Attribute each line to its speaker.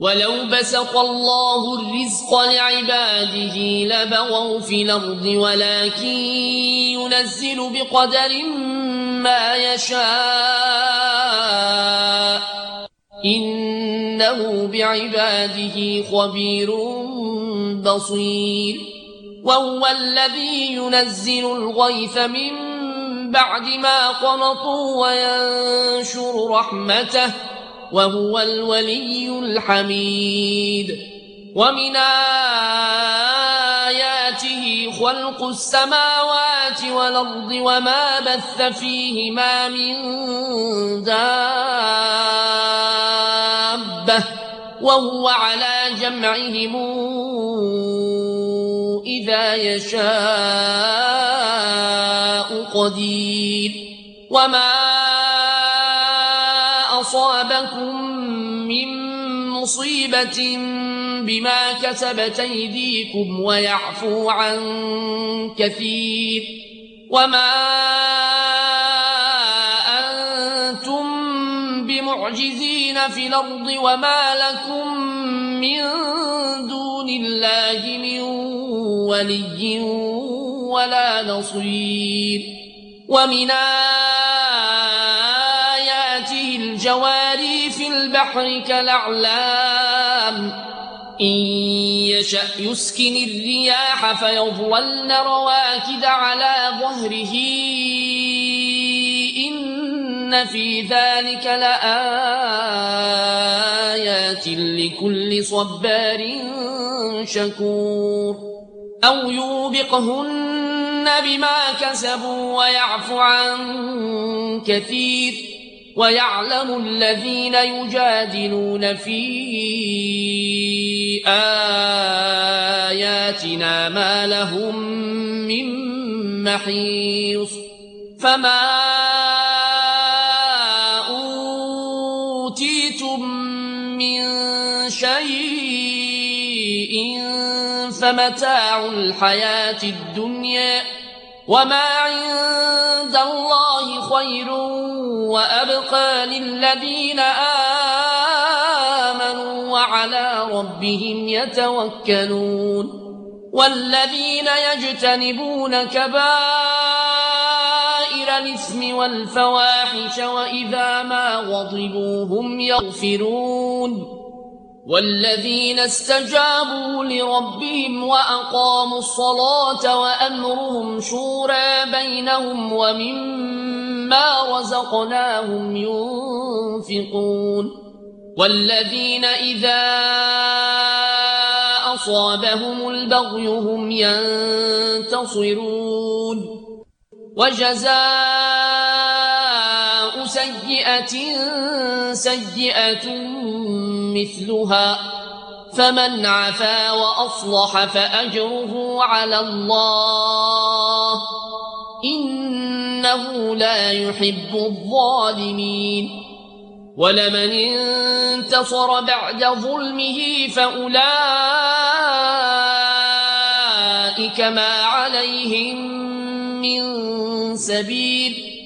Speaker 1: ولو بسط الله الرزق لعباده لبغوا في الأرض ولكن ينزل بقدر ما يشاء إنه بعباده خبير بصير وهو الذي ينزل الغيث من بعد ما قنطوا وينشر رحمته وهو الولي الحميد ومن آياته خلق السماوات والأرض وما بث فيهما من دابة وهو على جمعهم إذا يشاء قدير وما أصابكم من مصيبة بما كسبت أيديكم ويعفو عن كثير وما أنتم بمعجزين في الأرض وما لكم من دون الله من ولي ولا نصير ومن آياته الجواري في البحر كالأعلام إن يشأ يسكن الرياح فيظللن رواكد على ظهره إن في ذلك لآيات لكل صبار شكور أو يوبقهن بما كسبوا ويعفو عن كثير ويعلم الذين يجادلون في آياتنا ما لهم من محيص فما أوتيتم من شيء فمتاع الحياة الدنيا وما عند الله خير وأبقى للذين آمنوا وعلى ربهم يتوكلون والذين يجتنبون كبائر الإثم والفواحش وإذا ما غضبوا هم يغفرون والذين استجابوا لربهم وأقاموا الصلاة وأمرهم شورى بينهم ومما رزقناهم ينفقون والذين إذا أصابهم البغي هم ينتصرون وجزاء سيئة سيئة مثلها فمن عفا وأصلح فأجره على الله إنه لا يحب الظالمين ولمن انتصر بعد ظلمه فأولئك ما عليهم من سبيل